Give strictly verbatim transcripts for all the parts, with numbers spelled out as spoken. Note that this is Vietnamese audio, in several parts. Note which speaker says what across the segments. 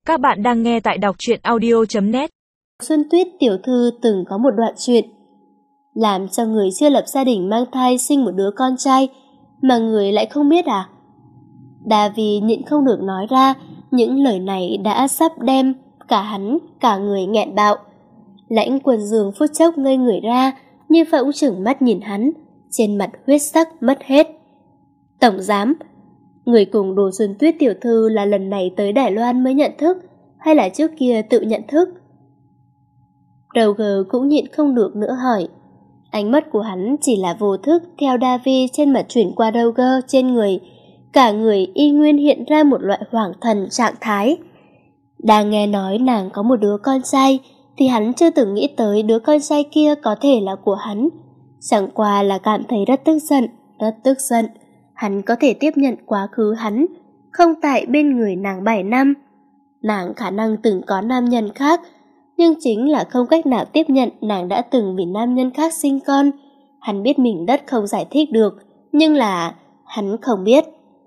Speaker 1: Các bạn đang nghe tại đọc truyện audio chấm net.
Speaker 2: Xuân Tuyết tiểu thư từng có một đoạn chuyện làm cho người chưa lập gia đình mang thai sinh một đứa con trai mà người lại không biết à? Davi nhịn không được nói ra, những lời này đã sắp đem cả hắn cả người nghẹn bạo. Lãnh Quân Dương phút chốc ngây người ra, như phỗng chừng mắt nhìn hắn, trên mặt huyết sắc mất hết. Tổng giám, người cùng Đồ Xuân Tuyết tiểu thư là lần này tới Đài Loan mới nhận thức, hay là trước kia tự nhận thức? Roger cũng nhịn không được nữa hỏi. Ánh mắt của hắn chỉ là vô thức theo Davi trên mặt chuyển qua Roger trên người, cả người y nguyên hiện ra một loại hoảng thần trạng thái. Đang nghe nói nàng có một đứa con trai, thì hắn chưa từng nghĩ tới đứa con trai kia có thể là của hắn. Chẳng qua là cảm thấy rất tức giận, rất tức giận. Hắn có thể tiếp nhận quá khứ hắn, không tại bên người nàng bảy năm. Nàng khả năng từng có nam nhân khác, nhưng chính là không cách nào tiếp nhận nàng đã từng vì nam nhân khác sinh con. Hắn biết mình rất không giải thích được, nhưng là hắn không biết.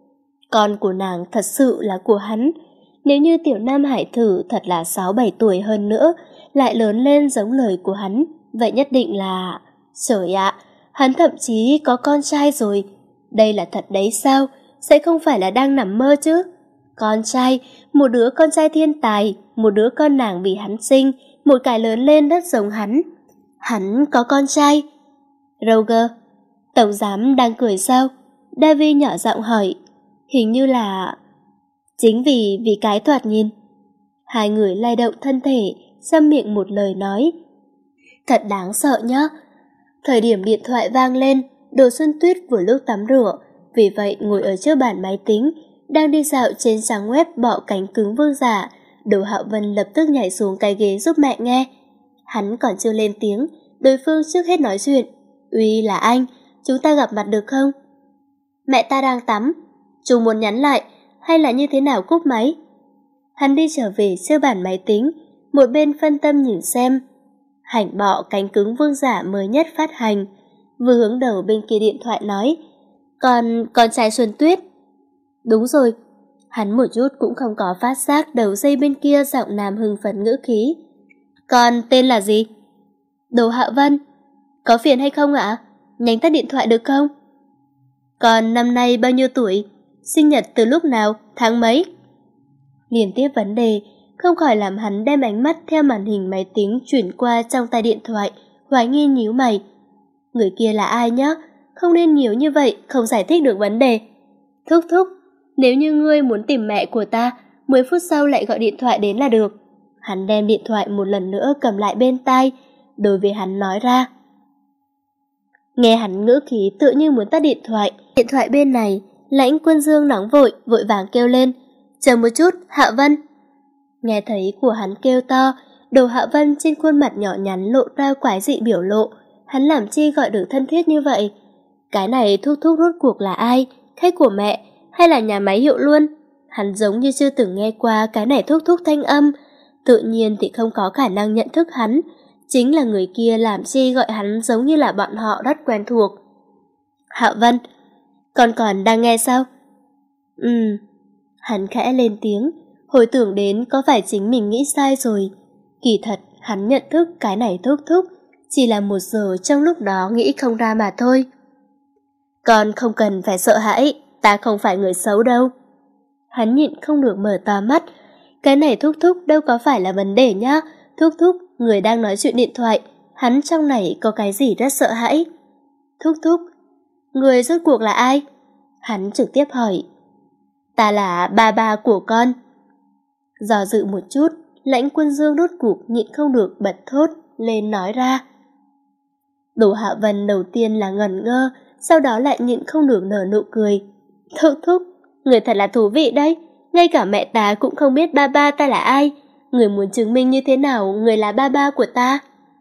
Speaker 2: Con của nàng thật sự là của hắn. Nếu như tiểu nam hải thử thật là sáu bảy tuổi hơn nữa, lại lớn lên giống lời của hắn, vậy nhất định là... Trời ạ, hắn thậm chí có con trai rồi. Đây là thật đấy sao? Sẽ không phải là đang nằm mơ chứ? Con trai, một đứa con trai thiên tài, một đứa con nàng vì hắn sinh, một cái lớn lên rất giống hắn. Hắn có con trai. Roger, tổng giám đang cười sao? Davi nhỏ giọng hỏi. Hình như là... Chính vì vì cái thoạt nhìn. Hai người lay động thân thể, xăm miệng một lời nói. Thật đáng sợ nhá. Thời điểm điện thoại vang lên, Đồ Xuân Tuyết vừa lúc tắm rửa, vì vậy ngồi ở trước bàn máy tính, đang đi dạo trên trang web bọ cánh cứng vương giả. Đồ Hạo Vân lập tức nhảy xuống cái ghế giúp mẹ nghe. Hắn còn chưa lên tiếng, đối phương trước hết nói chuyện. Uy là anh, chúng ta gặp mặt được không? Mẹ ta đang tắm, chú muốn nhắn lại, hay là như thế nào cúp máy? Hắn đi trở về trước bàn máy tính, một bên phân tâm nhìn xem hành bọ cánh cứng vương giả mới nhất phát hành, vừa hướng đầu bên kia điện thoại nói. Còn con trai Xuân Tuyết. Đúng rồi. Hắn một chút cũng không có phát giác đầu dây bên kia giọng nam hưng phấn ngữ khí. Con tên là gì? Đồ Hạo Vân. Có phiền hay không ạ? Nhánh tắt điện thoại được không? Con năm nay bao nhiêu tuổi? Sinh nhật từ lúc nào? Tháng mấy? Liên tiếp vấn đề không khỏi làm hắn đem ánh mắt theo màn hình máy tính chuyển qua trong tay điện thoại, hoài nghi nhíu mày. Người kia là ai nhá? Không nên nhiều như vậy, không giải thích được vấn đề. Thúc thúc, nếu như ngươi muốn tìm mẹ của ta, mười phút sau lại gọi điện thoại đến là được. Hắn đem điện thoại một lần nữa cầm lại bên tai, đối với hắn nói ra. Nghe hắn ngữ khí tự như muốn tắt điện thoại. Điện thoại bên này, Lãnh Quân Dương nóng vội, vội vàng kêu lên. Chờ một chút, Hạ Vân. Nghe thấy của hắn kêu to, Đồ Hạ Vân trên khuôn mặt nhỏ nhắn lộ ra quái dị biểu lộ. Hắn làm chi gọi được thân thiết như vậy? Cái này thúc thúc rốt cuộc là ai? Khách của mẹ hay là nhà máy hiệu luôn? Hắn giống như chưa từng nghe qua cái này thúc thúc thanh âm, tự nhiên thì không có khả năng nhận thức hắn. Chính là người kia làm chi gọi hắn giống như là bọn họ rất quen thuộc. Hạ Vân, con còn đang nghe sao? Ừm. Hắn khẽ lên tiếng, hồi tưởng đến có phải chính mình nghĩ sai rồi. Kỳ thật, hắn nhận thức cái này thúc thúc chỉ là một giờ trong lúc đó nghĩ không ra mà thôi. Con không cần phải sợ hãi, ta không phải người xấu đâu. Hắn nhịn không được mở to mắt. Cái này thúc thúc đâu có phải là vấn đề nhá. Thúc thúc, người đang nói chuyện điện thoại, hắn trong này có cái gì rất sợ hãi. Thúc thúc, người rốt cuộc là ai? Hắn trực tiếp hỏi. Ta là ba ba của con. Do dự một chút, Lãnh Quân Dương đốt cuộc nhịn không được bật thốt lên nói ra. Đồ Hạ Vân đầu tiên là ngẩn ngơ, sau đó lại nhịn không được nở nụ cười. Thúc thúc, người thật là thú vị đấy. Ngay cả mẹ ta cũng không biết ba ba ta là ai. Người muốn chứng minh như thế nào người là ba ba của ta?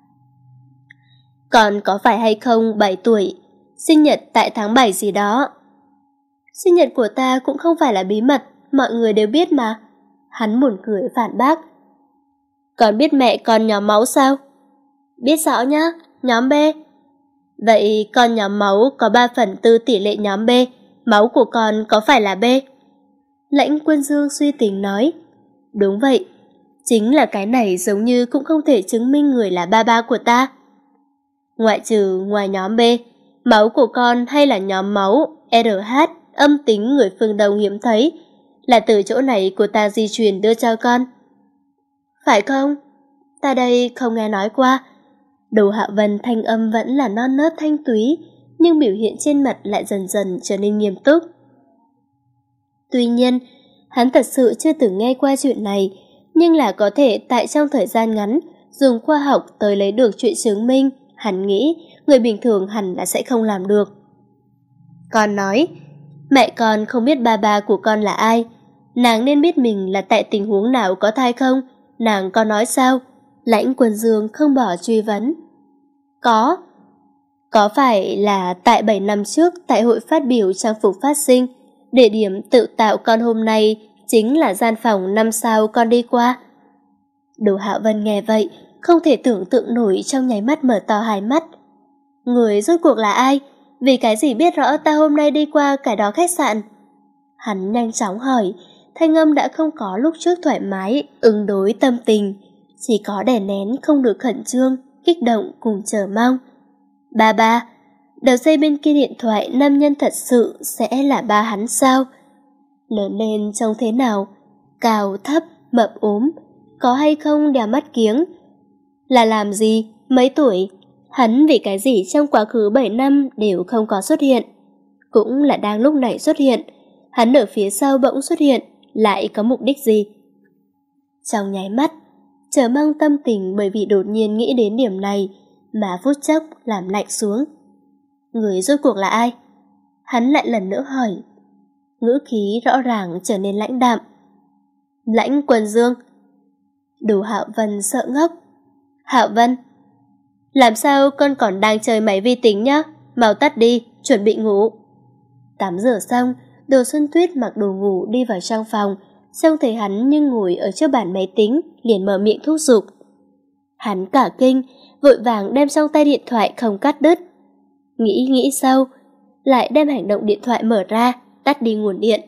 Speaker 2: Còn có phải hay không bảy tuổi, sinh nhật tại tháng bảy gì đó? Sinh nhật của ta cũng không phải là bí mật, mọi người đều biết mà. Hắn buồn cười phản bác. Còn biết mẹ con nhóm máu sao? Biết rõ nhá, nhóm B. Vậy con nhóm máu có ba phần tư tỷ lệ nhóm B, máu của con có phải là B? Lãnh Quân Dương suy tính nói. Đúng vậy, chính là cái này giống như cũng không thể chứng minh người là ba ba của ta. Ngoại trừ ngoài nhóm B, máu của con hay là nhóm máu rờ hát âm tính người phương Đông hiếm thấy, là từ chỗ này của ta di truyền đưa cho con. Phải không? Ta đây không nghe nói qua. Đồ Hạ Vân thanh âm vẫn là non nớt thanh túy, nhưng biểu hiện trên mặt lại dần dần trở nên nghiêm túc. Tuy nhiên, hắn thật sự chưa từng nghe qua chuyện này, nhưng là có thể tại trong thời gian ngắn dùng khoa học tới lấy được chuyện chứng minh, hắn nghĩ người bình thường hẳn là sẽ không làm được. Con nói, mẹ con không biết ba ba của con là ai, nàng nên biết mình là tại tình huống nào có thai không, nàng có nói sao? Lãnh Quân Dương không bỏ truy vấn. Có. Có phải là tại bảy năm trước tại hội phát biểu trang phục phát sinh, địa điểm tự tạo con hôm nay chính là gian phòng năm sao con đi qua? Đồ Hạ Vân nghe vậy, không thể tưởng tượng nổi, trong nháy mắt mở to hai mắt. Người rốt cuộc là ai? Vì cái gì biết rõ ta hôm nay đi qua cái đó khách sạn? Hắn nhanh chóng hỏi, thanh âm đã không có lúc trước thoải mái, ứng đối tâm tình, chỉ có đè nén không được khẩn trương, kích động cùng chờ mong. Ba ba, đầu dây bên kia điện thoại nam nhân thật sự sẽ là ba hắn sao? Lớn lên trông thế nào? Cao, thấp, mập ốm, có hay không đeo mắt kiếng? Là làm gì? Mấy tuổi? Hắn vì cái gì trong quá khứ bảy năm đều không có xuất hiện? Cũng là đang lúc này xuất hiện, hắn ở phía sau bỗng xuất hiện, lại có mục đích gì? Trong nháy mắt, chờ mong tâm tình bởi vì đột nhiên nghĩ đến điểm này mà phút chốc làm lạnh xuống. Người rốt cuộc là ai? Hắn lại lần nữa hỏi. Ngữ khí rõ ràng trở nên lãnh đạm. Lãnh Quân Dương. Đồ Hạo Vân sợ ngốc. Hạo Vân, làm sao con còn đang chơi máy vi tính nhá? Mau tắt đi, chuẩn bị ngủ. Tắm rửa xong, Đồ Xuân Tuyết mặc đồ ngủ đi vào trong phòng, xong thấy hắn nhưng ngồi ở trước bàn máy tính, liền mở miệng thúc giục. Hắn cả kinh, vội vàng đem trong tay điện thoại không cắt đứt. Nghĩ nghĩ sau, lại đem hành động điện thoại mở ra, tắt đi nguồn điện.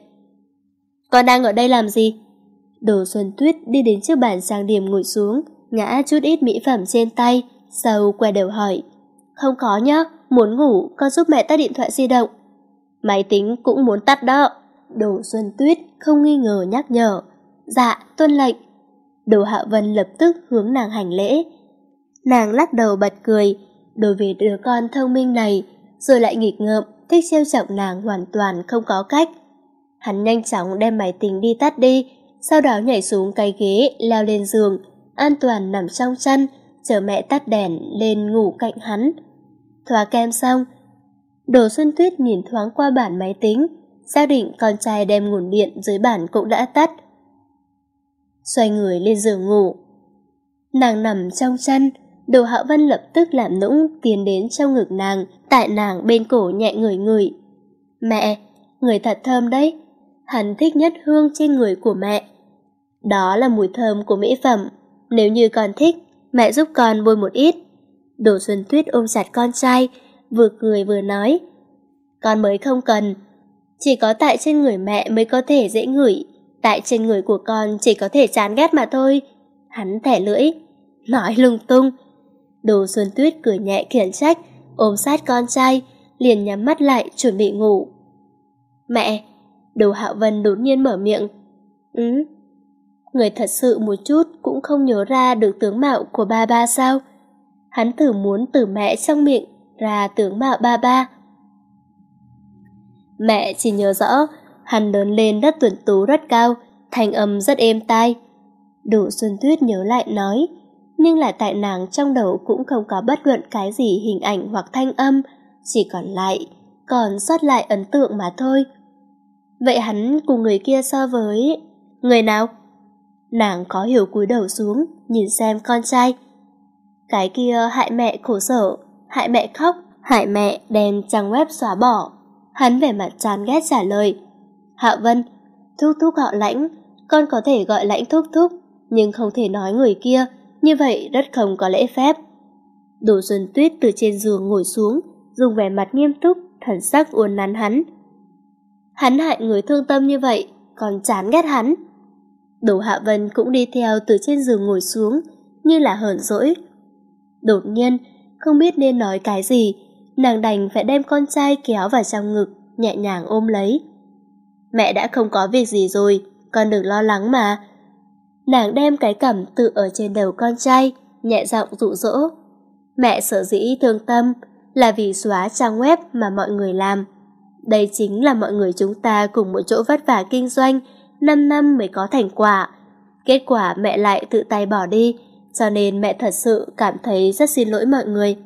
Speaker 2: Con đang ở đây làm gì? Đồ Xuân Tuyết đi đến trước bàn trang điểm ngồi xuống, ngã chút ít mỹ phẩm trên tay, sau quay đầu hỏi. Không có nhá, muốn ngủ, con giúp mẹ tắt điện thoại di động. Máy tính cũng muốn tắt đó. Đồ Xuân Tuyết không nghi ngờ nhắc nhở. Dạ, tuân lệnh. Đồ Hạ Vân lập tức hướng nàng hành lễ. Nàng lắc đầu bật cười, đối với đứa con thông minh này, rồi lại nghịch ngợm, thích trêu chọc nàng hoàn toàn không có cách. Hắn nhanh chóng đem máy tính đi tắt đi, sau đó nhảy xuống cái ghế, leo lên giường, an toàn nằm trong chăn, chờ mẹ tắt đèn lên ngủ cạnh hắn. Thoa kem xong, Đồ Xuân Tuyết nhìn thoáng qua bản máy tính, xác định con trai đem nguồn điện dưới bản cũng đã tắt. Xoay người lên giường ngủ. Nàng nằm trong chăn, Đồ Hạo Vân lập tức làm nũng tiến đến trong ngực nàng, tại nàng bên cổ nhẹ ngửi ngửi. Mẹ, người thật thơm đấy. Hắn thích nhất hương trên người của mẹ. Đó là mùi thơm của mỹ phẩm. Nếu như con thích, mẹ giúp con bôi một ít. Đồ Xuân Tuyết ôm chặt con trai, vừa cười vừa nói. Con mới không cần. Chỉ có tại trên người mẹ mới có thể dễ ngửi, tại trên người của con chỉ có thể chán ghét mà thôi. Hắn thẻ lưỡi, nói lung tung. Đồ Xuân Tuyết cười nhẹ khiển trách, ôm sát con trai, liền nhắm mắt lại chuẩn bị ngủ. Mẹ, Đồ Hạo Vân đột nhiên mở miệng. Ừ, người thật sự một chút cũng không nhớ ra được tướng mạo của ba ba sao? Hắn thử muốn từ mẹ trong miệng ra tướng mạo ba ba. Mẹ chỉ nhớ rõ, hắn lớn lên rất tuấn tú rất cao, thanh âm rất êm tai. Đồ Xuân Tuyết nhớ lại nói, nhưng là tại nàng trong đầu cũng không có bất luận cái gì hình ảnh hoặc thanh âm, chỉ còn lại, còn sót lại ấn tượng mà thôi. Vậy hắn cùng người kia so với... Người nào? Nàng khó hiểu cúi đầu xuống, nhìn xem con trai. Cái kia hại mẹ khổ sở, hại mẹ khóc, hại mẹ đem trang web xóa bỏ. Hắn vẻ mặt chán ghét trả lời. Hạ Vân, thúc thúc họ Lãnh, con có thể gọi Lãnh thúc thúc, nhưng không thể nói người kia, như vậy rất không có lễ phép. Đồ Xuân Tuyết từ trên giường ngồi xuống, dùng vẻ mặt nghiêm túc, thần sắc uốn nắn hắn. Hắn hại người thương tâm như vậy, còn chán ghét hắn. Đồ Hạ Vân cũng đi theo từ trên giường ngồi xuống, như là hờn dỗi. Đột nhiên, không biết nên nói cái gì, nàng đành phải đem con trai kéo vào trong ngực, nhẹ nhàng ôm lấy. Mẹ đã không có việc gì rồi, con đừng lo lắng mà. Nàng đem cái cằm tự ở trên đầu con trai, nhẹ giọng dụ dỗ. Mẹ sợ dĩ thương tâm là vì xóa trang web mà mọi người làm. Đây chính là mọi người chúng ta cùng một chỗ vất vả kinh doanh, năm năm mới có thành quả. Kết quả mẹ lại tự tay bỏ đi, cho nên mẹ thật sự cảm thấy rất xin lỗi mọi người.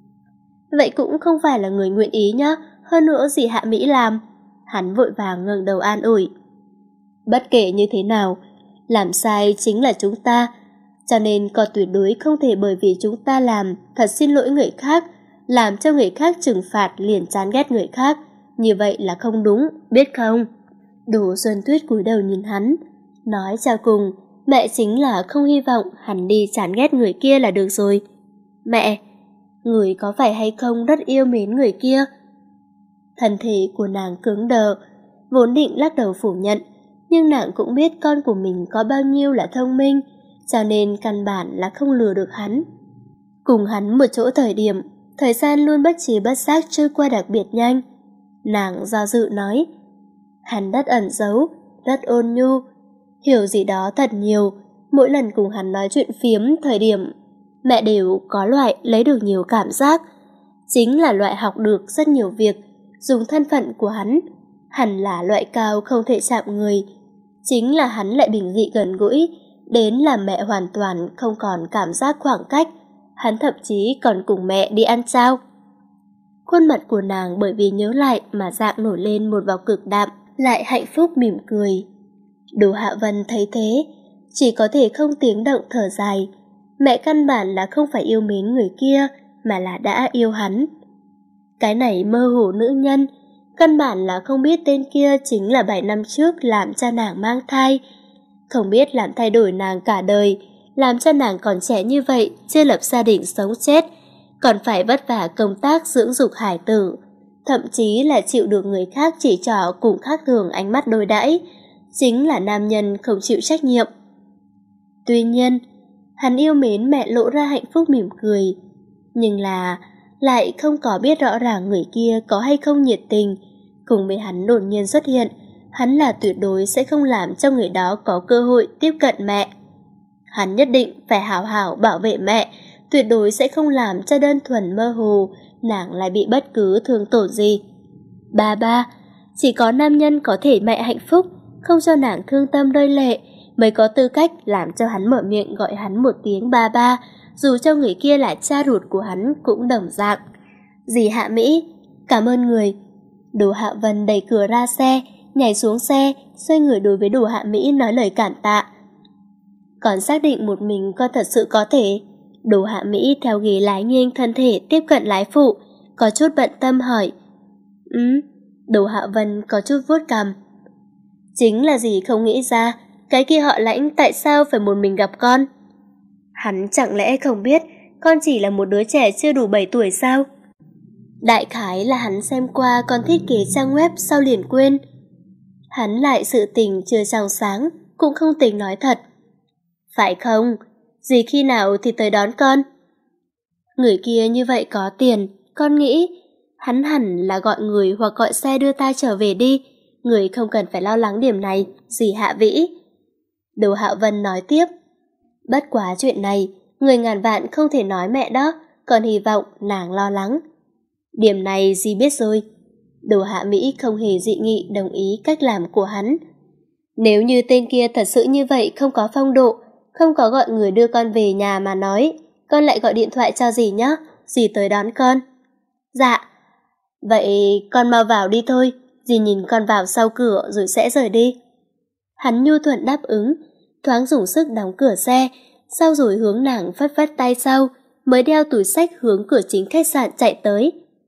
Speaker 2: Vậy cũng không phải là người nguyện ý nhá, hơn nữa gì Hạ Mỹ làm. Hắn vội vàng ngẩng đầu an ủi. Bất kể như thế nào, làm sai chính là chúng ta, cho nên con tuyệt đối không thể bởi vì chúng ta làm thật xin lỗi người khác, làm cho người khác trừng phạt liền chán ghét người khác. Như vậy là không đúng, biết không? Đồ Xuân Tuyết cúi đầu nhìn hắn, nói cho cùng, mẹ chính là không hy vọng hắn đi chán ghét người kia là được rồi. Mẹ, người có phải hay không rất yêu mến người kia? Thân thể của nàng cứng đờ, vốn định lắc đầu phủ nhận, nhưng nàng cũng biết con của mình có bao nhiêu là thông minh, cho nên căn bản là không lừa được hắn. Cùng hắn một chỗ thời điểm, thời gian luôn bất trí bất giác trôi qua đặc biệt nhanh. Nàng do dự nói, hắn rất ẩn giấu, rất ôn nhu, hiểu gì đó thật nhiều. Mỗi lần cùng hắn nói chuyện phiếm thời điểm, mẹ đều có loại lấy được nhiều cảm giác. Chính là loại học được rất nhiều việc, dùng thân phận của hắn. Hẳn là loại cao không thể chạm người. Chính là hắn lại bình dị gần gũi, đến làm mẹ hoàn toàn không còn cảm giác khoảng cách. Hắn thậm chí còn cùng mẹ đi ăn chao. Khuôn mặt của nàng bởi vì nhớ lại mà dạng nổi lên một vòng cực đạm, lại hạnh phúc mỉm cười. Đồ Hạ Vân thấy thế, chỉ có thể không tiếng động thở dài. Mẹ căn bản là không phải yêu mến người kia, mà là đã yêu hắn. Cái này mơ hồ nữ nhân, căn bản là không biết tên kia chính là bảy năm trước làm cho nàng mang thai. Không biết làm thay đổi nàng cả đời, làm cho nàng còn trẻ như vậy, chưa lập gia đình sống chết, còn phải vất vả công tác dưỡng dục hải tử, thậm chí là chịu được người khác chỉ trỏ cùng khác thường ánh mắt đối đãi, chính là nam nhân không chịu trách nhiệm. Tuy nhiên, hắn yêu mến mẹ lộ ra hạnh phúc mỉm cười, nhưng là lại không có biết rõ ràng người kia có hay không nhiệt tình. Cùng với hắn đột nhiên xuất hiện, hắn là tuyệt đối sẽ không làm cho người đó có cơ hội tiếp cận mẹ. Hắn nhất định phải hảo hảo bảo vệ mẹ, tuyệt đối sẽ không làm cho đơn thuần mơ hồ nàng lại bị bất cứ thương tổn gì. Ba ba, chỉ có nam nhân có thể mẹ hạnh phúc, không cho nàng thương tâm rơi lệ, mới có tư cách làm cho hắn mở miệng gọi hắn một tiếng ba ba, dù cho người kia là cha ruột của hắn cũng đồng dạng. Dì Hạ Mỹ, cảm ơn người. Đồ Hạ Vân đẩy cửa ra xe, nhảy xuống xe, xoay người đối với Đồ Hạ Mỹ nói lời cảm tạ. Còn xác định một mình con thật sự có thể. Đồ Hạ Mỹ theo ghế lái nghiêng thân thể tiếp cận lái phụ, có chút bận tâm hỏi. Ừ, Đồ Hạ Vân có chút vuốt cằm. Chính là gì không nghĩ ra, cái kia họ Lãnh tại sao phải một mình gặp con? Hắn chẳng lẽ không biết con chỉ là một đứa trẻ chưa đủ bảy tuổi sao? Đại khái là hắn xem qua con thiết kế trang web sau liền quên. Hắn lại sự tình chưa trong sáng, cũng không tính nói thật. Phải không? Dì khi nào thì tới đón con? Người kia như vậy có tiền, con nghĩ hắn hẳn là gọi người hoặc gọi xe đưa ta trở về đi. Người không cần phải lo lắng điểm này, dì Hạ Vĩ. Đồ Hạ Vân nói tiếp. Bất quá chuyện này, người ngàn vạn không thể nói mẹ đó, còn hy vọng nàng lo lắng. Điểm này dì biết rồi. Đồ Hạ Mỹ không hề dị nghị đồng ý cách làm của hắn. Nếu như tên kia thật sự như vậy không có phong độ, không có gọi người đưa con về nhà mà nói, con lại gọi điện thoại cho dì nhé, dì tới đón con. Dạ. Vậy con mau vào đi thôi, dì nhìn con vào sau cửa rồi sẽ rời đi. Hắn nhu thuận đáp ứng, thoáng dùng sức đóng cửa xe, sau rồi hướng nàng phất phất tay sau, mới đeo túi xách hướng cửa chính khách sạn chạy tới.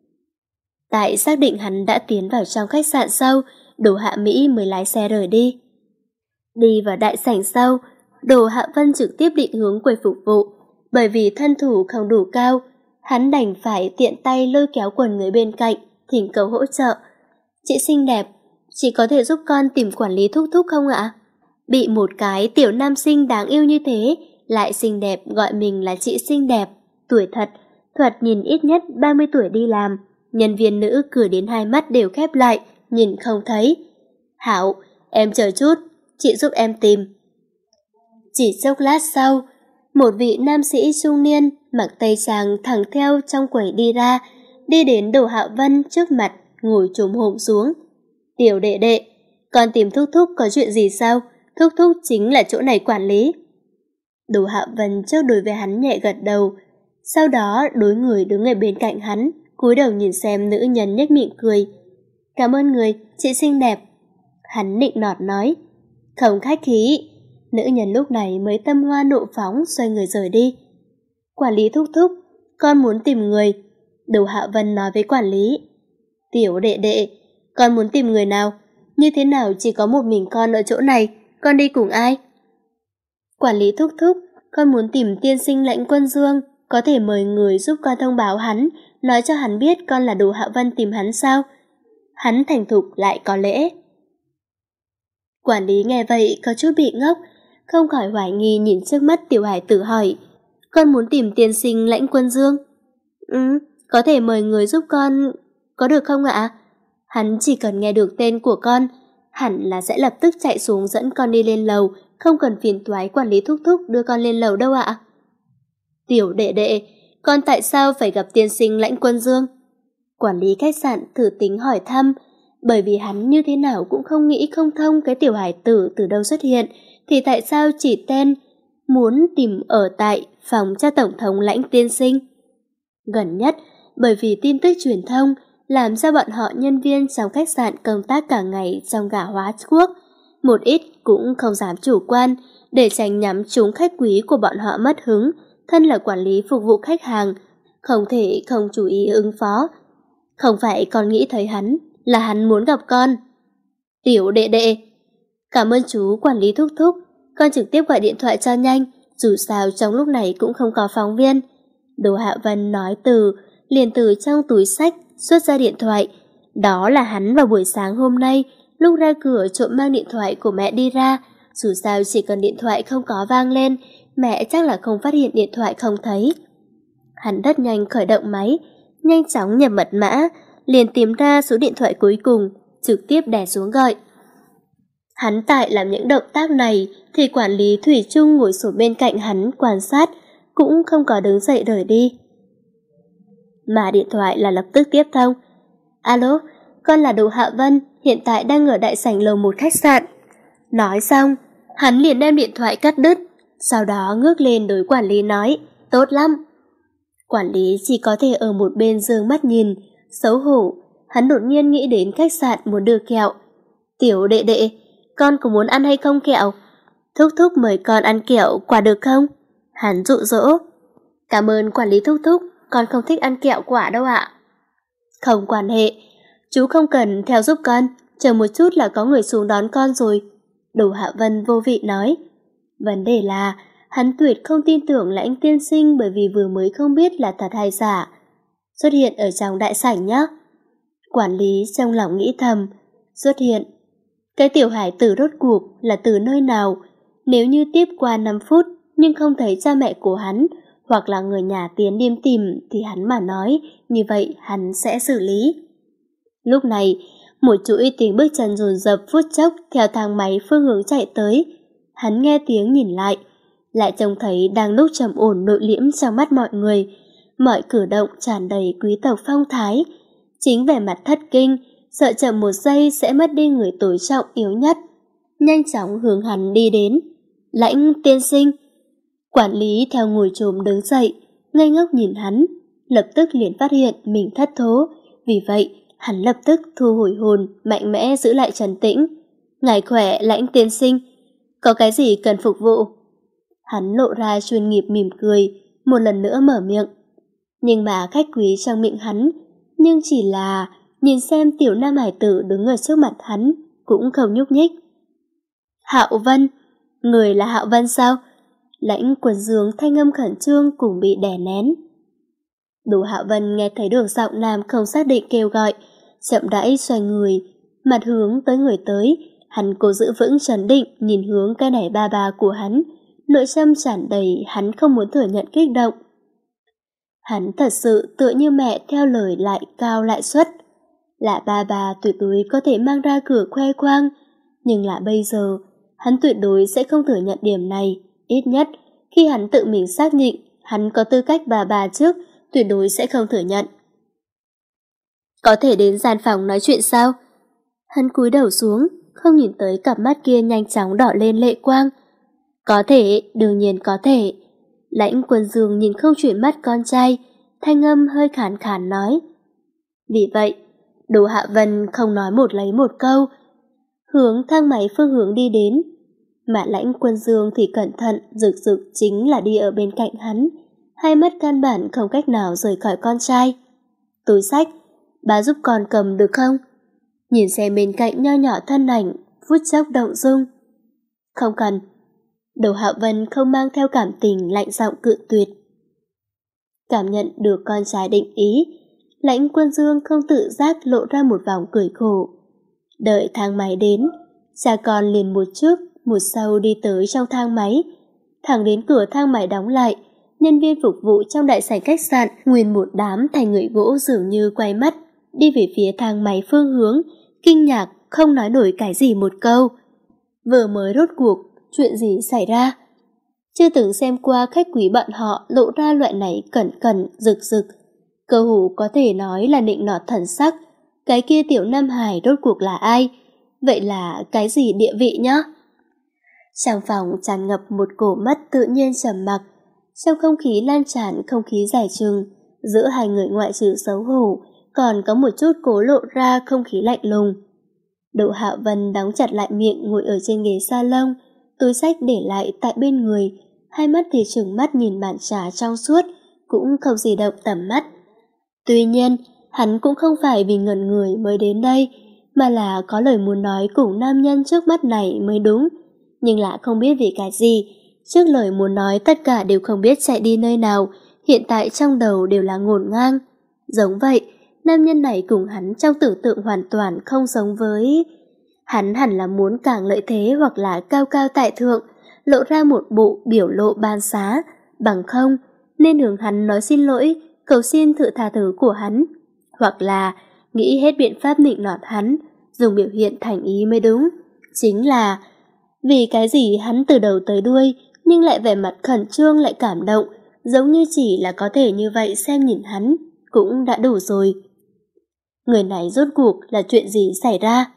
Speaker 2: Tại xác định hắn đã tiến vào trong khách sạn sau, Đồ Hạ Mỹ mới lái xe rời đi. Đi vào đại sảnh sau, Đồ Hạ Vân trực tiếp định hướng quầy phục vụ, bởi vì thân thủ không đủ cao, hắn đành phải tiện tay lôi kéo quần người bên cạnh, thỉnh cầu hỗ trợ. Chị xinh đẹp, chị có thể giúp con tìm quản lý thúc thúc không ạ? Bị một cái tiểu nam sinh đáng yêu như thế, lại xinh đẹp gọi mình là chị xinh đẹp, tuổi thật, thoạt nhìn ít nhất ba mươi tuổi đi làm. Nhân viên nữ cười đến hai mắt đều khép lại, nhìn không thấy. Hảo, em chờ chút, chị giúp em tìm. Chỉ chốc lát sau, một vị nam sĩ trung niên mặc tây trang thẳng theo trong quầy đi ra, đi đến Đồ Hạo Vân trước mặt, ngồi chồm hổm xuống. Tiểu đệ đệ, con tìm Thúc Thúc có chuyện gì sao? Thúc Thúc chính là chỗ này quản lý. Đồ Hạo Vân trước đối với hắn nhẹ gật đầu, sau đó đối người đứng ở bên cạnh hắn, cúi đầu nhìn xem nữ nhân nhếch miệng cười. Cảm ơn người, chị xinh đẹp. Hắn nịnh nọt nói. Không khách khí. Nữ nhân lúc này mới tâm hoa nộ phóng, xoay người rời đi. Quản lý Thúc Thúc, con muốn tìm người. Đồ Hạo Vân nói với quản lý. Tiểu đệ đệ, con muốn tìm người nào? Như thế nào chỉ có một mình con ở chỗ này, con đi cùng ai? Quản lý Thúc Thúc, con muốn tìm tiên sinh Lãnh Quân Dương, có thể mời người giúp con thông báo hắn, nói cho hắn biết con là Đồ Hạo Vân tìm hắn sao? Hắn thành thục lại có lễ. Quản lý nghe vậy có chút bị ngốc, không khỏi hoài nghi nhìn trước mắt tiểu hải tử hỏi. Con muốn tìm tiên sinh Lãnh Quân Dương? Ừ, có thể mời người giúp con, có được không ạ? Hắn chỉ cần nghe được tên của con, hẳn là sẽ lập tức chạy xuống dẫn con đi lên lầu, không cần phiền toái quản lý Thúc Thúc đưa con lên lầu đâu ạ. Tiểu đệ đệ, con tại sao phải gặp tiên sinh Lãnh Quân Dương? Quản lý khách sạn thử tính hỏi thăm, bởi vì hắn như thế nào cũng không nghĩ không thông cái tiểu hải tử từ đâu xuất hiện, thì tại sao chỉ tên muốn tìm ở tại phòng cho tổng thống Lãnh tiên sinh. Gần nhất, bởi vì tin tức truyền thông, làm cho bọn họ nhân viên trong khách sạn công tác cả ngày trong gà hóa quốc, một ít cũng không dám chủ quan, để tránh nhắm trúng khách quý của bọn họ mất hứng. Thân là quản lý phục vụ khách hàng, không thể không chú ý ứng phó. Không phải con nghĩ thấy hắn, là hắn muốn gặp con. Tiểu đệ đệ, cảm ơn chú quản lý Thúc Thúc, con trực tiếp gọi điện thoại cho nhanh, dù sao trong lúc này cũng không có phóng viên. Đồ Hạ Vân nói từ, liền từ trong túi xách xuất ra điện thoại. Đó là hắn vào buổi sáng hôm nay, lúc ra cửa trộm mang điện thoại của mẹ đi ra. Dù sao chỉ cần điện thoại không có vang lên, mẹ chắc là không phát hiện điện thoại không thấy. Hắn rất nhanh khởi động máy, nhanh chóng nhập mật mã, liền tìm ra số điện thoại cuối cùng, trực tiếp đè xuống gọi. Hắn tại làm những động tác này thì quản lý Thủy Chung ngồi xuống bên cạnh hắn quan sát, cũng không có đứng dậy rời đi. Mà điện thoại là lập tức tiếp thông. Alo, con là Đồ Hạ Vân, hiện tại đang ở đại sảnh lầu một khách sạn. Nói xong, hắn liền đem điện thoại cắt đứt, sau đó ngước lên đối quản lý nói, tốt lắm. Quản lý chỉ có thể ở một bên dương mắt nhìn, xấu hổ, hắn đột nhiên nghĩ đến khách sạn muốn đưa kẹo. Tiểu đệ đệ, con có muốn ăn hay không kẹo? Thúc Thúc mời con ăn kẹo, quả được không? Hắn dụ dỗ. Cảm ơn quản lý Thúc Thúc, con không thích ăn kẹo quả đâu ạ. Không quan hệ, chú không cần theo giúp con, chờ một chút là có người xuống đón con rồi. Đồ Hạ Vân vô vị nói. Vấn đề là, hắn tuyệt không tin tưởng Lãnh tiên sinh bởi vì vừa mới không biết là thật hay giả. Xuất hiện ở trong đại sảnh nhé. Quản lý trong lòng nghĩ thầm, xuất hiện. Cái tiểu hải tử rốt cuộc là từ nơi nào? Nếu như tiếp qua năm phút nhưng không thấy cha mẹ của hắn, hoặc là người nhà tiến điếm tìm thì hắn mà nói, như vậy hắn sẽ xử lý. Lúc này, một chuỗi tiếng bước chân dồn dập phút chốc theo thang máy phương hướng chạy tới. Hắn nghe tiếng nhìn lại, lại trông thấy đang lúc trầm ổn nội liễm trong mắt mọi người, mọi cử động tràn đầy quý tộc phong thái. Chính vẻ mặt thất kinh, sợ chậm một giây sẽ mất đi người tối trọng yếu nhất. Nhanh chóng hướng hắn đi đến. Lãnh tiên sinh. Quản lý theo ngồi chồm đứng dậy, ngây ngốc nhìn hắn, lập tức liền phát hiện mình thất thố. Vì vậy, hắn lập tức thu hồi hồn, mạnh mẽ giữ lại trấn tĩnh. Ngài khỏe, Lãnh tiên sinh, có cái gì cần phục vụ? Hắn lộ ra chuyên nghiệp mỉm cười, một lần nữa mở miệng. Nhưng mà khách quý trong miệng hắn, nhưng chỉ là nhìn xem tiểu nam hải tử đứng ở trước mặt hắn, cũng không nhúc nhích. Hạo Vân, người là Hạo Vân sao? Lãnh Quần Dương thanh âm khẩn trương cùng bị đè nén. Đồ Hạo Vân nghe thấy được giọng nam không xác định kêu gọi, chậm rãi xoay người, mặt hướng tới người tới, Hắn cố giữ vững trấn định nhìn hướng cái này ba ba của hắn, nội tâm tràn đầy hắn không muốn thừa nhận kích động. Hắn thật sự tựa như mẹ theo lời lại cao lại suất. Là ba ba tuyệt đối có thể mang ra cửa khoe khoang, nhưng là bây giờ, hắn tuyệt đối sẽ không thừa nhận điểm này. Ít nhất, khi hắn tự mình xác định hắn có tư cách bà bà trước, tuyệt đối sẽ không thừa nhận. Có thể đến gian phòng nói chuyện sao? Hắn cúi đầu xuống, không nhìn tới cặp mắt kia nhanh chóng đỏ lên lệ quang. Có thể, đương nhiên có thể. Lãnh Quân Dương nhìn không chuyển mắt con trai, thanh âm hơi khàn khàn nói. Vì vậy, Đồ Hạ Vân không nói một lấy một câu, hướng thang máy phương hướng đi đến. Mà Lãnh Quân Dương thì cẩn thận, rực rực chính là đi ở bên cạnh hắn, hai mắt căn bản không cách nào rời khỏi con trai. Túi xách, bà giúp con cầm được không? Nhìn xem bên cạnh nho nhỏ thân ảnh, phút chốc động dung. Không cần. Đồ Hạ Vân không mang theo cảm tình lạnh giọng cự tuyệt. Cảm nhận được con trai định ý, Lãnh Quân Dương không tự giác lộ ra một vòng cười khổ. Đợi thang máy đến, cha con liền một trước, một sau đi tới trong thang máy. Thẳng đến cửa thang máy đóng lại, nhân viên phục vụ trong đại sảnh khách sạn nguyên một đám thành người gỗ dường như quay mắt, đi về phía thang máy phương hướng, kinh ngạc không nói nổi cái gì một câu. Vừa mới rốt cuộc, chuyện gì xảy ra? Chưa từng xem qua khách quý bọn họ lộ ra loại này cẩn cẩn, rực rực. Cơ hồ có thể nói là nịnh nọt thần sắc. Cái kia tiểu Nam Hải rốt cuộc là ai? Vậy là cái gì địa vị nhá? Trong phòng tràn ngập một cổ mất tự nhiên trầm mặc. Trong không khí lan tràn không khí dài chừng, giữa hai người ngoại trừ xấu hổ, còn có một chút cố lộ ra không khí lạnh lùng. Đỗ Hạ Vân đóng chặt lại miệng ngồi ở trên ghế salon, túi xách để lại tại bên người, hai mắt thì trừng mắt nhìn bàn trà trong suốt, cũng không di động tầm mắt. Tuy nhiên, hắn cũng không phải vì ngẩn người mới đến đây, mà là có lời muốn nói cùng nam nhân trước mắt này mới đúng, nhưng lại không biết vì cái gì. Trước lời muốn nói tất cả đều không biết chạy đi nơi nào, hiện tại trong đầu đều là ngổn ngang. Giống vậy, nam nhân này cùng hắn trong tưởng tượng hoàn toàn không giống với... Hắn hẳn là muốn càng lợi thế hoặc là cao cao tại thượng, lộ ra một bộ biểu lộ ban xá, bằng không nên hướng hắn nói xin lỗi, cầu xin sự tha thứ của hắn, hoặc là nghĩ hết biện pháp nịnh nọt hắn, dùng biểu hiện thành ý mới đúng. Chính là vì cái gì hắn từ đầu tới đuôi nhưng lại vẻ mặt khẩn trương lại cảm động, giống như chỉ là có thể như vậy xem nhìn hắn cũng đã đủ rồi. Người này rốt cuộc là chuyện gì xảy ra?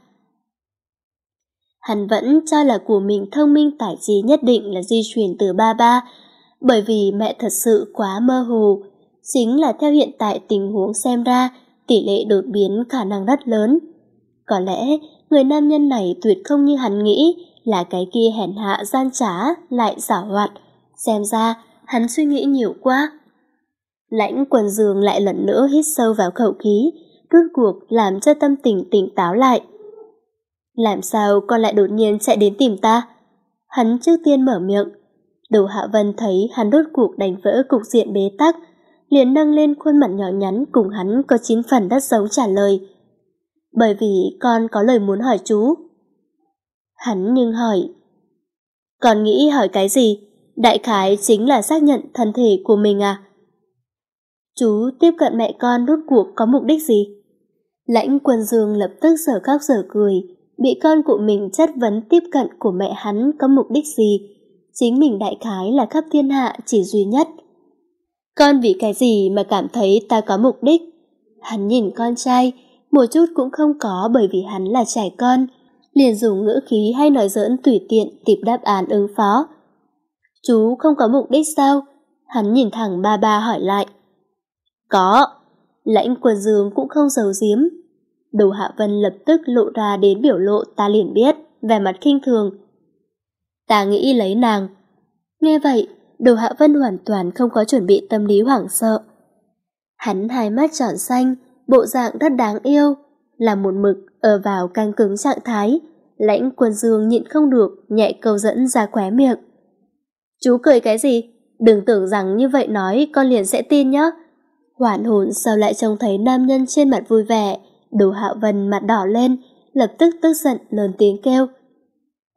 Speaker 2: Hắn vẫn cho là của mình thông minh tài trí nhất định là di truyền từ ba ba, bởi vì mẹ thật sự quá mơ hồ. Chính là theo hiện tại tình huống xem ra, tỷ lệ đột biến khả năng rất lớn. Có lẽ người nam nhân này tuyệt không như hắn nghĩ, là cái kia hèn hạ gian trá lại giảo hoạt. Xem ra hắn suy nghĩ nhiều quá. Lãnh Quân Dương lại lần nữa hít sâu vào khẩu khí, rốt cuộc làm cho tâm tình tỉnh táo lại. Làm sao con lại đột nhiên chạy đến tìm ta? Hắn trước tiên mở miệng. Đồ Hạ Vân thấy hắn đốt cuộc đánh vỡ cục diện bế tắc, liền nâng lên khuôn mặt nhỏ nhắn cùng hắn có chín phần đất giống trả lời. Bởi vì con có lời muốn hỏi chú. Hắn nhưng hỏi. Con nghĩ hỏi cái gì? Đại khái chính là xác nhận thân thể của mình à? Chú tiếp cận mẹ con rốt cuộc có mục đích gì? Lãnh Quân Dương lập tức giờ khóc giờ cười, bị con của mình chất vấn tiếp cận của mẹ hắn có mục đích gì? Chính mình đại khái là khắp thiên hạ chỉ duy nhất. Con vì cái gì mà cảm thấy ta có mục đích? Hắn nhìn con trai, một chút cũng không có, bởi vì hắn là trẻ con, liền dùng ngữ khí hay nói giỡn tùy tiện tìm đáp án ứng phó. Chú không có mục đích sao? Hắn nhìn thẳng ba ba hỏi lại. Có. Lãnh Quân Dương cũng không giấu giếm. Đồ Hạ Vân lập tức lộ ra đến biểu lộ ta liền biết, vẻ mặt khinh thường. Ta nghĩ lấy nàng. Nghe vậy, Đồ Hạ Vân hoàn toàn không có chuẩn bị tâm lý hoảng sợ. Hắn hai mắt tròn xanh, bộ dạng rất đáng yêu, là một mực ở vào căng cứng trạng thái. Lãnh Quân Dương nhịn không được, nhẹ câu dẫn ra khóe miệng. Chú cười cái gì? Đừng tưởng rằng như vậy nói con liền sẽ tin nhé. Hoảng hồn sao lại trông thấy nam nhân trên mặt vui vẻ. Đồ Hạ Vân mặt đỏ lên, lập tức tức giận lớn tiếng kêu.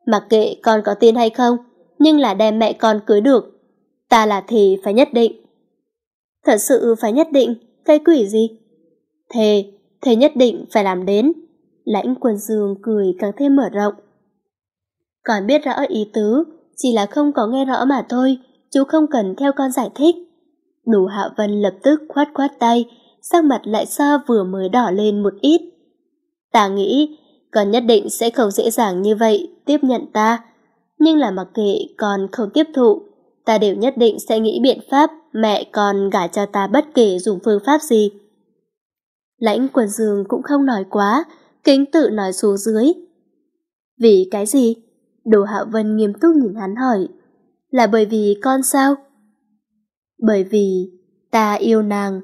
Speaker 2: Mặc kệ con có tin hay không, nhưng là đem mẹ con cưới được. Ta là thì phải nhất định. Thật sự phải nhất định? Cái quỷ gì? Thề, thề nhất định phải làm đến. Lãnh Quân Dương cười càng thêm mở rộng. Con biết rõ ý tứ, chỉ là không có nghe rõ mà thôi, chú không cần theo con giải thích. Đủ Hạ Vân lập tức khoát khoát tay, sắc mặt lại so vừa mới đỏ lên một ít. Ta nghĩ, con nhất định sẽ không dễ dàng như vậy tiếp nhận ta. Nhưng là mặc kệ con không tiếp thụ, ta đều nhất định sẽ nghĩ biện pháp mẹ con gả cho ta bất kể dùng phương pháp gì. Lãnh Quân Dương cũng không nói quá, kính tự nói xuống dưới. Vì cái gì? Đồ Hạ Vân nghiêm túc nhìn hắn hỏi. Là bởi vì con sao? Bởi vì ta yêu nàng.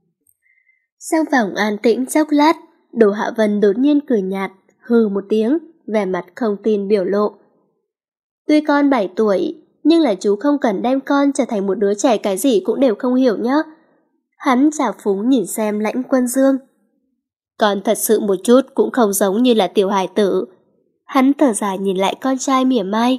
Speaker 2: Trong phòng an tĩnh chốc lát, Đồ Hạ Vân đột nhiên cười nhạt, hừ một tiếng, vẻ mặt không tin biểu lộ. Tuy con bảy tuổi, nhưng là chú không cần đem con trở thành một đứa trẻ cái gì cũng đều không hiểu nhé. Hắn trào phúng nhìn xem Lãnh Quân Dương. Con thật sự một chút cũng không giống như là tiểu hài tử. Hắn thở dài nhìn lại con trai mỉa mai.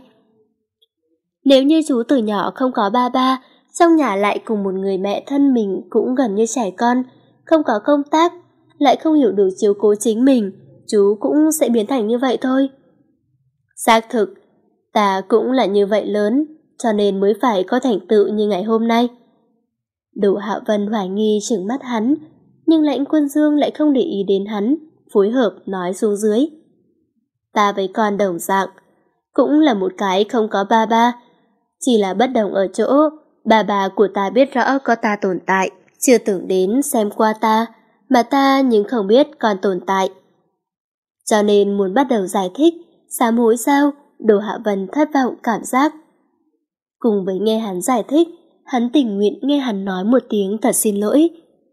Speaker 2: Nếu như chú từ nhỏ không có ba ba, trong nhà lại cùng một người mẹ thân mình cũng gần như trẻ con, không có công tác, lại không hiểu được chiếu cố chính mình, chú cũng sẽ biến thành như vậy thôi. Xác thực, ta cũng là như vậy lớn, cho nên mới phải có thành tựu như ngày hôm nay. Đồ Hạ Vân hoài nghi trừng mắt hắn, nhưng Lãnh Quân Dương lại không để ý đến hắn, phối hợp nói xuống dưới. Ta với con đồng dạng, cũng là một cái không có ba ba, chỉ là bất đồng ở chỗ, bà bà của ta biết rõ có ta tồn tại, chưa tưởng đến xem qua ta, mà ta nhưng không biết con tồn tại. Cho nên muốn bắt đầu giải thích, sám hối sao, Đồ Hạ Vân thất vọng cảm giác. Cùng với nghe hắn giải thích, hắn tình nguyện nghe hắn nói một tiếng thật xin lỗi.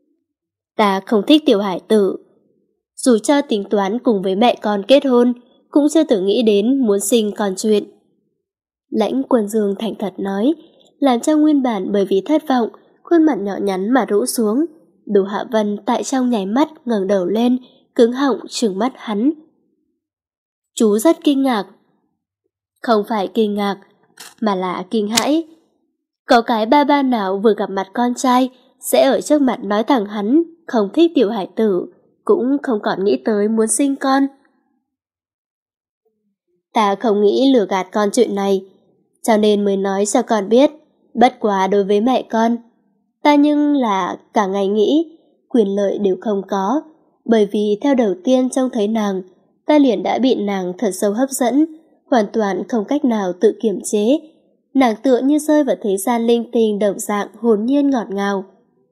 Speaker 2: Ta không thích tiểu hải tử. Dù cho tính toán cùng với mẹ con kết hôn, cũng chưa từng nghĩ đến muốn sinh con chuyện. Lãnh Quân Dương thành thật nói, làm cho nguyên bản bởi vì thất vọng, khuôn mặt nhỏ nhắn mà rũ xuống. Đồ Hạ Vân tại trong nháy mắt ngẩng đầu lên, cứng họng trừng mắt hắn. Chú rất kinh ngạc. Không phải kinh ngạc, mà là kinh hãi. Có cái ba ba nào vừa gặp mặt con trai sẽ ở trước mặt nói thẳng hắn không thích tiểu hải tử, cũng không còn nghĩ tới muốn sinh con. Ta không nghĩ lừa gạt con chuyện này, cho nên mới nói cho con biết. Bất quá đối với mẹ con, ta nhưng là cả ngày nghĩ quyền lợi đều không có, bởi vì theo đầu tiên trông thấy nàng, ta liền đã bị nàng thật sâu hấp dẫn, hoàn toàn không cách nào tự kiềm chế. Nàng tựa như rơi vào thế gian linh tinh đồng dạng hồn nhiên ngọt ngào.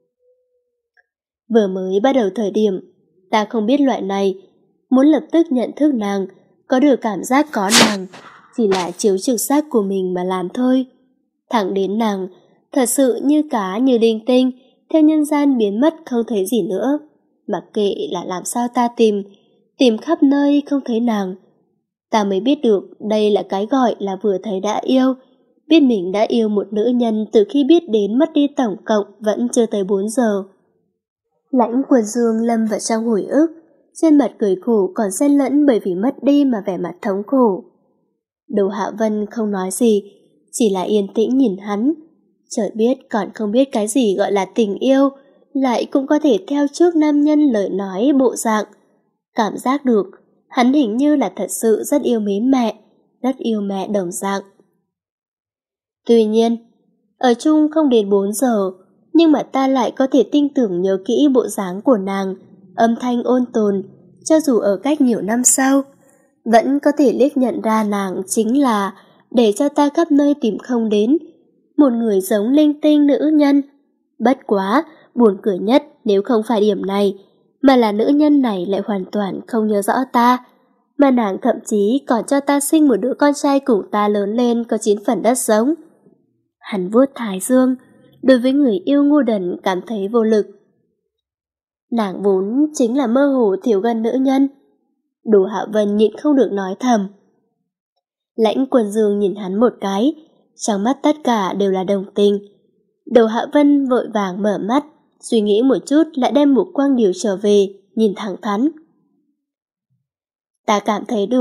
Speaker 2: Vừa mới bắt đầu thời điểm, ta không biết loại này, muốn lập tức nhận thức nàng, có được cảm giác có nàng, chỉ là chiếu trực giác của mình mà làm thôi. Thẳng đến nàng, thật sự như cá như đinh tinh, theo nhân gian biến mất không thấy gì nữa. Mặc kệ là làm sao ta tìm, tìm khắp nơi không thấy nàng. Ta mới biết được đây là cái gọi là vừa thấy đã yêu, biết mình đã yêu một nữ nhân từ khi biết đến mất đi tổng cộng vẫn chưa tới bốn giờ. Lãnh Quân Dương lâm vào trong hồi ức, trên mặt cười khổ còn xen lẫn bởi vì mất đi mà vẻ mặt thống khổ. Đồ Hạ Vân không nói gì, chỉ là yên tĩnh nhìn hắn. Chợt biết còn không biết cái gì gọi là tình yêu, lại cũng có thể theo trước nam nhân lời nói bộ dạng. Cảm giác được, hắn hình như là thật sự rất yêu mến mẹ, rất yêu mẹ đồng dạng. Tuy nhiên, ở chung không đến bốn giờ, nhưng mà ta lại có thể tinh tưởng nhớ kỹ bộ dáng của nàng, âm thanh ôn tồn, cho dù ở cách nhiều năm sau, vẫn có thể liếc nhận ra nàng chính là để cho ta khắp nơi tìm không đến, một người giống linh tinh nữ nhân. Bất quá, buồn cười nhất nếu không phải điểm này, mà là nữ nhân này lại hoàn toàn không nhớ rõ ta, mà nàng thậm chí còn cho ta sinh một đứa con trai cùng ta lớn lên có chín phần đất giống. Hắn vuốt thái dương, đối với người yêu ngu đần cảm thấy vô lực. Nàng vốn chính là mơ hồ thiếu gần nữ nhân. Đồ Hạ Vân nhịn không được nói thầm. Lãnh Quân Dương nhìn hắn một cái, trong mắt tất cả đều là đồng tình. Đồ Hạ Vân vội vàng mở mắt, suy nghĩ một chút lại đem mục quang điều trở về, nhìn thẳng thắn. Ta cảm thấy được,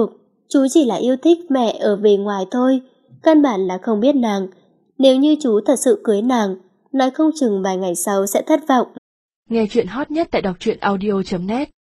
Speaker 2: Chú chỉ là yêu thích mẹ ở bề ngoài thôi, căn bản là không biết nàng. Nếu như chú thật sự cưới nàng, nói không chừng vài ngày sau sẽ thất vọng.
Speaker 1: Nghe chuyện hot nhất tại đọc truyện audio chấm net.